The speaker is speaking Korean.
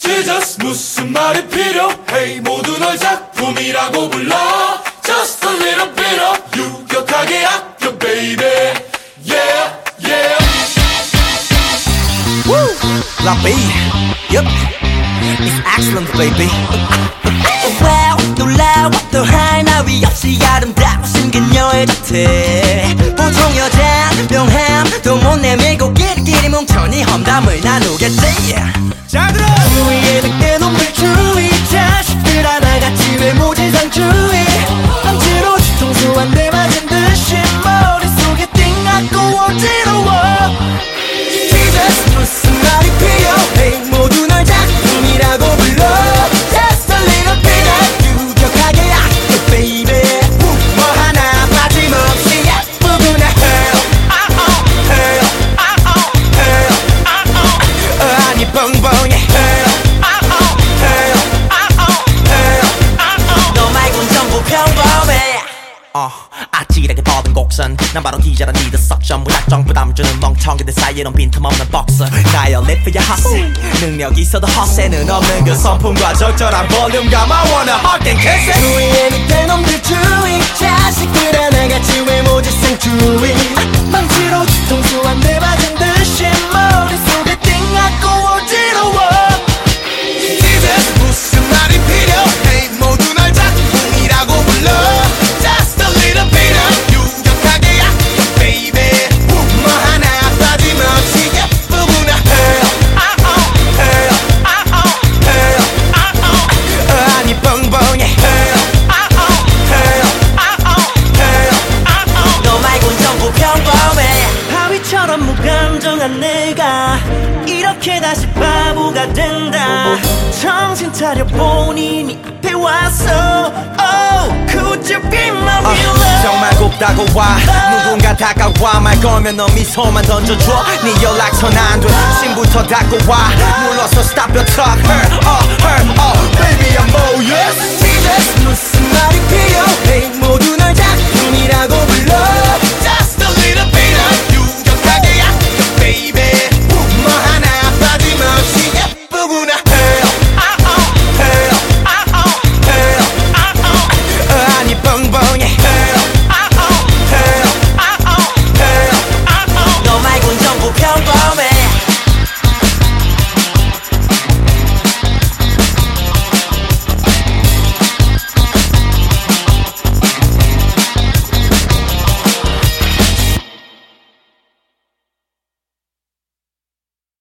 Jesus 무슨 말이 필요해 모두 널 작품이라고 불러 Just a little bit of 유격하게 아껴 baby Yeah yeah Woo! La B Yup It's excellent baby Wow 놀라워 또 하나 위 없이 아름다우신 그녀의 자태 보통 여자 명함 또 못 내밀고 끼리끼리 뭉쳐니 험담을 나누겠지 자 들어 주위에 늑대 놈들 주위 자식들 하나같이 외모지상 주의 억지로 뒤통수 한 대 맞은 듯이 머릿속에 띵하고 어지러워 Jesus 무슨 말이 필요해 모두 널 작품이라고 불러 Just a little bit of 유격하게 아껴 baby 뭐 하나 빠짐없이 예쁘구나 아니 뻥뻥해 너 말곤 전부 평범해 아찔하게 뻗은 곡선 난 바로 기자란 니들 석션 무작정 부담 주는 멍청이들 사이에 빈틈없는 복선 나의 리프야 헛세 능력 있어도 헛세는 없는 그 성품과 적절한 볼륨감 I wanna hug and kiss it 주위에 늑대 놈들 주위 자식들 하나같이 외모지상 주위 망치로 뒤통수 한 대 맞은 듯이 머릿속에 띵하고 어지러워 Jesus 무슨 말이 필요해 모두 날 작품이라고 불러 Just a little bit of 유격하게 아껴 baby 뭐 하나 빠짐없이 예쁘구나 아니 뻥뻥해 너 말곤 전부 평범해 바위처럼 무감정한 내가 이렇게 다시 바보가 된다 정신 차려 본인이 앞에 왔어 Oh could you be my real love 정말 곱다고 와 누군가 다가와 말 걸면 너 미소만 던져줘 네 연락선 안돼 신부터 닫고 와 눌러서 stop your talk her baby I'm all yes